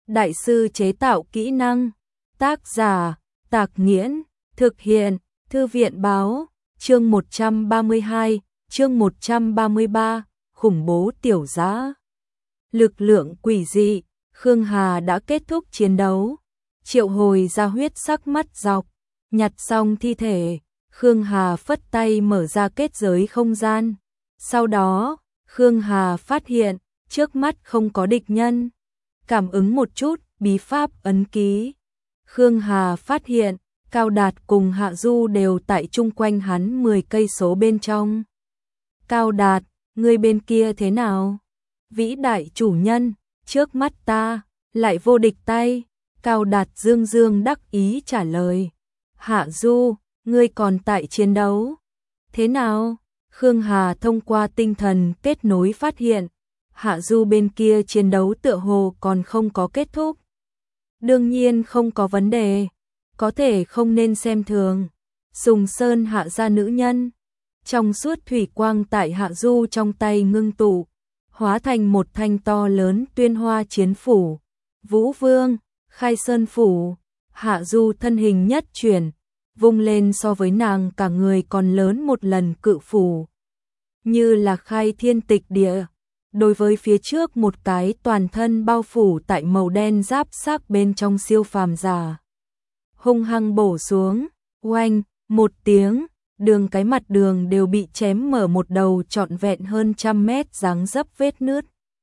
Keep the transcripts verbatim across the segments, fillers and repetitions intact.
đại sư chế tạo kỹ năng. Tác giả, Tạc Nghiễn, thực hiện, Thư viện báo, chương một trăm ba mươi hai, chương một trăm ba mươi ba, khủng bố tiểu dã. Lực lượng quỷ dị, Khương Hà đã kết thúc chiến đấu, triệu hồi ra huyết sắc mắt dọc, nhặt xong thi thể, Khương Hà phất tay mở ra kết giới không gian. Sau đó, Khương Hà phát hiện, trước mắt không có địch nhân. Cảm ứng một chút, bí pháp ấn ký. Khương Hà phát hiện, Cao Đạt cùng Hạ Du đều tại chung quanh hắn mười cây số bên trong. Cao Đạt, người bên kia thế nào? Vĩ đại chủ nhân, trước mắt ta, lại vô địch tay. Cao Đạt dương dương đắc ý trả lời. Hạ Du, ngươi còn tại chiến đấu. Thế nào? Khương Hà thông qua tinh thần kết nối phát hiện, Hạ Du bên kia chiến đấu tựa hồ còn không có kết thúc. Đương nhiên không có vấn đề, có thể không nên xem thường. Sùng Sơn hạ ra nữ nhân, trong suốt thủy quang tại Hạ Du trong tay ngưng tụ, hóa thành một thanh to lớn tuyên hoa chiến phủ. Vũ Vương, Khai Sơn phủ. Hạ Du thân hình nhất chuyển, vung lên so với nàng cả người còn lớn một lần cự phủ. Như là khai thiên tịch địa, đối với phía trước một cái toàn thân bao phủ tại màu đen giáp xác bên trong siêu phàm giả. Hung hăng bổ xuống, oanh, một tiếng, đường cái mặt đường đều bị chém mở một đầu trọn vẹn hơn trăm mét dáng dấp vết nứt.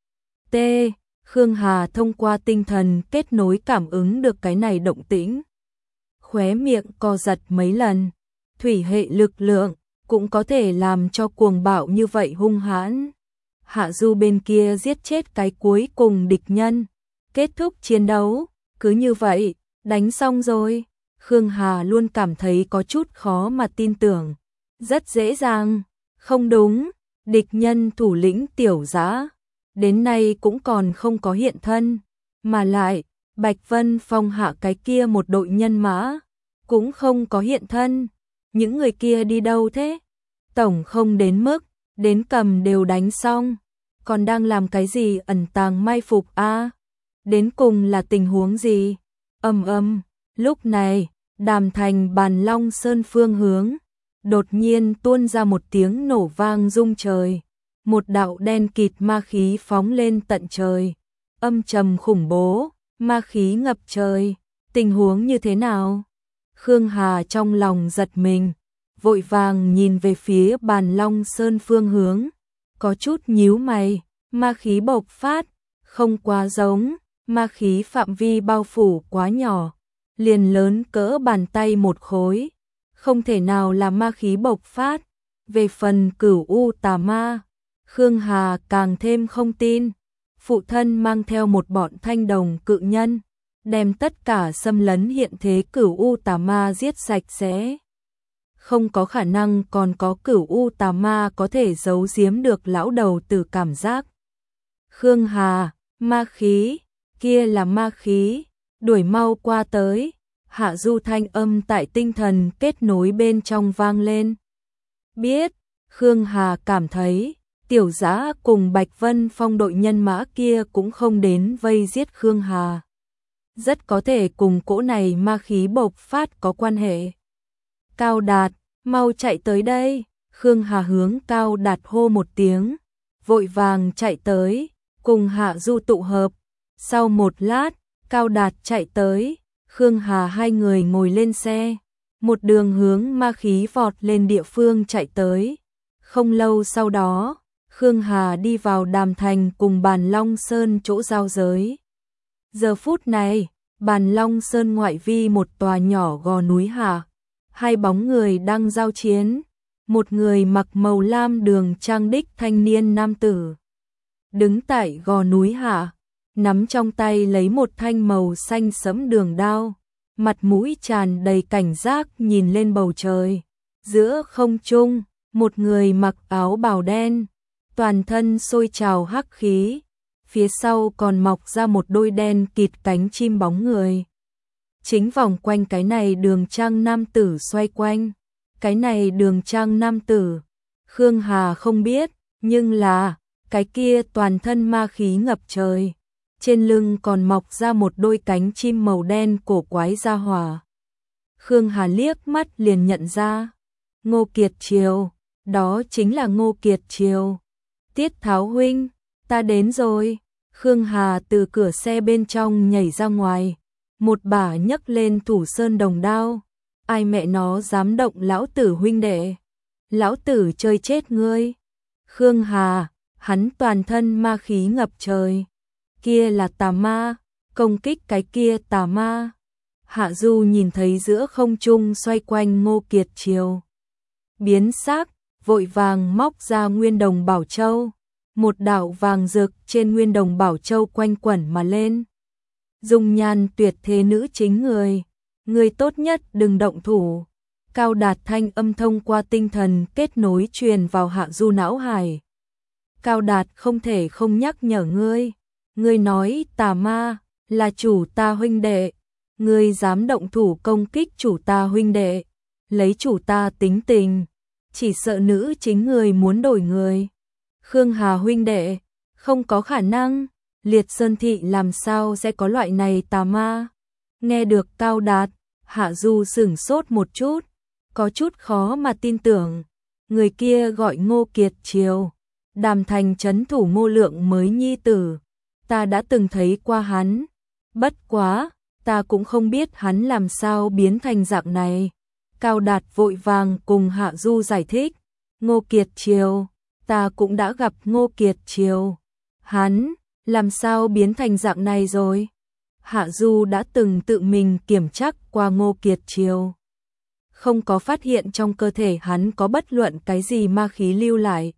T. Khương Hà thông qua tinh thần kết nối cảm ứng được cái này động tĩnh. Khóe miệng co giật mấy lần, thủy hệ lực lượng cũng có thể làm cho cuồng bạo như vậy hung hãn. Hạ Du bên kia giết chết cái cuối cùng địch nhân, kết thúc chiến đấu, cứ như vậy, đánh xong rồi. Khương Hà luôn cảm thấy có chút khó mà tin tưởng. Rất dễ dàng, không đúng, địch nhân thủ lĩnh tiểu dã đến nay cũng còn không có hiện thân, mà lại, Bạch Vân Phong hạ cái kia một đội nhân mã, cũng không có hiện thân. Những người kia đi đâu thế? Tổng không đến mức, đến cầm đều đánh xong, còn đang làm cái gì ẩn tàng mai phục a? À? Đến cùng là tình huống gì? Ầm ầm, lúc này, Đàm Thành Bàn Long Sơn phương hướng, đột nhiên tuôn ra một tiếng nổ vang rung trời, một đạo đen kịt ma khí phóng lên tận trời, âm trầm khủng bố, ma khí ngập trời, tình huống như thế nào? Khương Hà trong lòng giật mình, vội vàng nhìn về phía Bàn Long Sơn phương hướng, có chút nhíu mày, ma khí bộc phát, không quá giống, ma khí phạm vi bao phủ quá nhỏ, liền lớn cỡ bàn tay một khối, không thể nào là ma khí bộc phát. Về phần Cửu U tà ma, Khương Hà càng thêm không tin. Phụ thân mang theo một bọn thanh đồng cự nhân, đem tất cả xâm lấn hiện thế Cửu U tà ma giết sạch sẽ. Không có khả năng còn có Cửu U tà ma có thể giấu giếm được lão đầu tử cảm giác. Khương Hà, ma khí, kia là ma khí, đuổi mau qua tới. Hạ Du thanh âm tại tinh thần kết nối bên trong vang lên. Biết, Khương Hà cảm thấy, tiểu dã cùng Bạch Vân Phong đội nhân mã kia cũng không đến vây giết Khương Hà. Rất có thể cùng cỗ này ma khí bộc phát có quan hệ. Cao Đạt, mau chạy tới đây. Khương Hà hướng Cao Đạt hô một tiếng, vội vàng chạy tới, cùng Hạ Du tụ hợp. Sau một lát, Cao Đạt chạy tới, Khương Hà hai người ngồi lên xe, một đường hướng ma khí vọt lên địa phương chạy tới. Không lâu sau đó, Khương Hà đi vào Đàm Thành cùng Bàn Long Sơn chỗ giao giới. Giờ phút này, Bàn Long Sơn ngoại vi một tòa nhỏ gò núi hạ, hai bóng người đang giao chiến. Một người mặc màu lam đường trang đích thanh niên nam tử, đứng tại gò núi hạ, nắm trong tay lấy một thanh màu xanh sẫm đường đao, mặt mũi tràn đầy cảnh giác nhìn lên bầu trời. Giữa không trung, một người mặc áo bào đen, toàn thân sôi trào hắc khí, phía sau còn mọc ra một đôi đen kịt cánh chim bóng người. Chính vòng quanh cái này đường trang nam tử xoay quanh. Cái này đường trang nam tử, Khương Hà không biết, nhưng là, cái kia toàn thân ma khí ngập trời, trên lưng còn mọc ra một đôi cánh chim màu đen cổ quái ra hỏa. Khương Hà liếc mắt liền nhận ra, Ngô Kiệt Triều, đó chính là Ngô Kiệt Triều. Tiết Tháo huynh, ta đến rồi. Khương Hà từ cửa xe bên trong nhảy ra ngoài, một bả nhấc lên thủ sơn đồng đao. Ai mẹ nó dám động lão tử huynh đệ? Lão tử chơi chết ngươi. Khương Hà, hắn toàn thân ma khí ngập trời. Kia là tà ma, công kích cái kia tà ma. Hạ Du nhìn thấy giữa không trung xoay quanh Ngô Kiệt Triều, biến sắc, vội vàng móc ra Nguyên Đồng Bảo Châu. Một đạo vàng rực trên Nguyên Đồng Bảo Châu quanh quẩn mà lên. Dung nhan tuyệt thế nữ chính người, người tốt nhất đừng động thủ. Cao Đạt thanh âm thông qua tinh thần kết nối truyền vào Hạ Du não hải. Cao Đạt không thể không nhắc nhở ngươi, ngươi nói tà ma là chủ ta huynh đệ, ngươi dám động thủ công kích chủ ta huynh đệ, lấy chủ ta tính tình, chỉ sợ nữ chính người muốn đổi người. Khương Hà huynh đệ, không có khả năng, Liệt Sơn thị làm sao sẽ có loại này tà ma? Nghe được Cao Đạt, Hạ Du sửng sốt một chút, có chút khó mà tin tưởng. Người kia gọi Ngô Kiệt Triều, Đàm Thành trấn thủ Ngô Lượng mới nhi tử, ta đã từng thấy qua hắn, bất quá, ta cũng không biết hắn làm sao biến thành dạng này. Cao Đạt vội vàng cùng Hạ Du giải thích, Ngô Kiệt Triều, ta cũng đã gặp Ngô Kiệt Triều, hắn làm sao biến thành dạng này rồi? Hạ Du đã từng tự mình kiểm tra qua Ngô Kiệt Triều, không có phát hiện trong cơ thể hắn có bất luận cái gì ma khí lưu lại.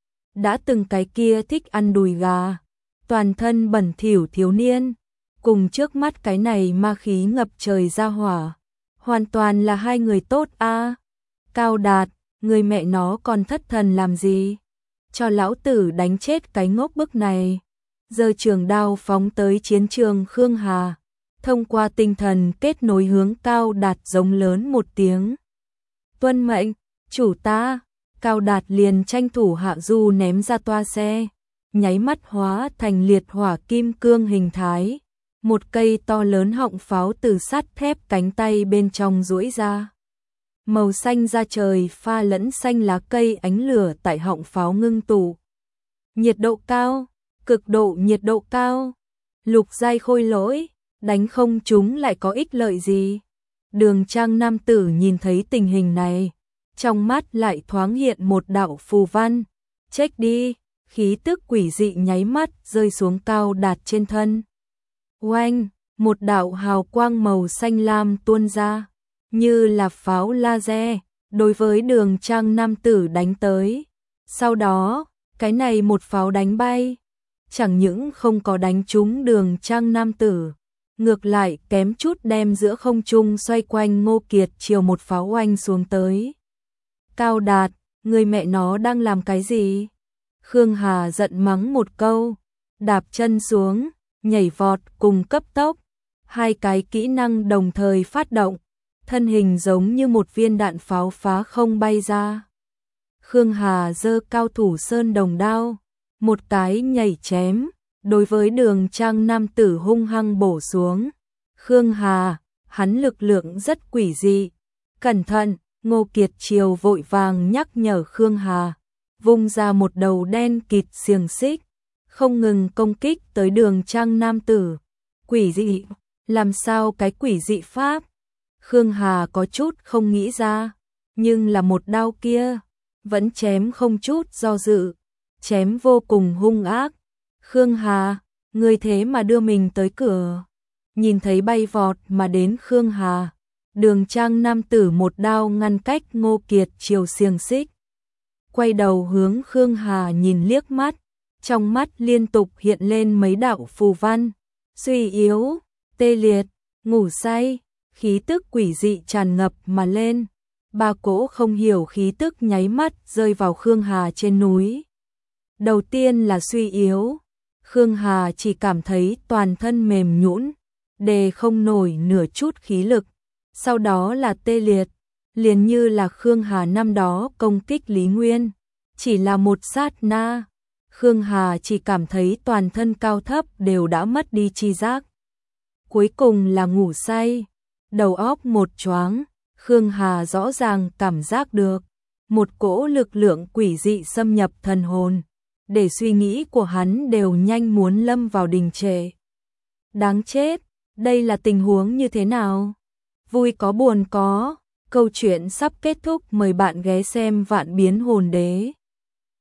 Đã từng cái kia thích ăn đùi gà, toàn thân bẩn thỉu thiếu niên, cùng trước mắt cái này ma khí ngập trời ra hỏa, hoàn toàn là hai người tốt a. À. Cao Đạt, người mẹ nó còn thất thần làm gì? Cho lão tử đánh chết cái ngốc bức này. Giờ trường đao phóng tới chiến trường Khương Hà, thông qua tinh thần kết nối hướng Cao Đạt giống lớn một tiếng. Tuân mệnh, chủ ta. Cao Đạt liền tranh thủ Hạ Du ném ra toa xe, nháy mắt hóa thành liệt hỏa kim cương hình thái. Một cây to lớn họng pháo từ sắt thép cánh tay bên trong duỗi ra. Màu xanh da trời pha lẫn xanh lá cây ánh lửa tại họng pháo ngưng tụ. Nhiệt độ cao, cực độ nhiệt độ cao. Lục giai khôi lỗi, đánh không chúng lại có ích lợi gì? Đường Trang nam tử nhìn thấy tình hình này, trong mắt lại thoáng hiện một đạo phù văn. Chết đi, khí tức quỷ dị nháy mắt rơi xuống Cao Đạt trên thân. Oanh, một đạo hào quang màu xanh lam tuôn ra, như là pháo laser, đối với Đường Trang nam tử đánh tới. Sau đó, cái này một pháo đánh bay, chẳng những không có đánh trúng Đường Trang nam tử, ngược lại kém chút đem giữa không trung xoay quanh Ngô Kiệt Triều một pháo oanh xuống tới. Cao Đạt, người mẹ nó đang làm cái gì? Khương Hà giận mắng một câu, đạp chân xuống, nhảy vọt cùng cấp tốc, hai cái kỹ năng đồng thời phát động, thân hình giống như một viên đạn pháo phá không bay ra. Khương Hà giơ cao thủ sơn đồng đao, một cái nhảy chém, đối với Đường Trang nam tử hung hăng bổ xuống. Khương Hà, hắn lực lượng rất quỷ dị, cẩn thận. Ngô Kiệt Triều vội vàng nhắc nhở Khương Hà, vung ra một đầu đen kịt xiềng xích, không ngừng công kích tới Đường Trang nam tử. Quỷ dị, làm sao cái quỷ dị pháp? Khương Hà có chút không nghĩ ra, nhưng là một đao kia, vẫn chém không chút do dự, chém vô cùng hung ác. Khương Hà, người thế mà đưa mình tới cửa. Nhìn thấy bay vọt mà đến Khương Hà, Đường Trang nam tử một đao ngăn cách Ngô Kiệt Triều xiềng xích. Quay đầu hướng Khương Hà nhìn liếc mắt, trong mắt liên tục hiện lên mấy đạo phù văn. Suy yếu, tê liệt, ngủ say, khí tức quỷ dị tràn ngập mà lên. Ba cỗ không hiểu khí tức nháy mắt rơi vào Khương Hà trên núi. Đầu tiên là suy yếu, Khương Hà chỉ cảm thấy toàn thân mềm nhũn, đề không nổi nửa chút khí lực. Sau đó là tê liệt, liền như là Khương Hà năm đó công kích Lý Nguyên, chỉ là một sát na, Khương Hà chỉ cảm thấy toàn thân cao thấp đều đã mất đi chi giác. Cuối cùng là ngủ say, đầu óc một choáng, Khương Hà rõ ràng cảm giác được một cỗ lực lượng quỷ dị xâm nhập thần hồn, để suy nghĩ của hắn đều nhanh muốn lâm vào đình trệ. Đáng chết, đây là tình huống như thế nào? Vui có buồn có, câu chuyện sắp kết thúc, mời bạn ghé xem Vạn Biến Hồn Đế.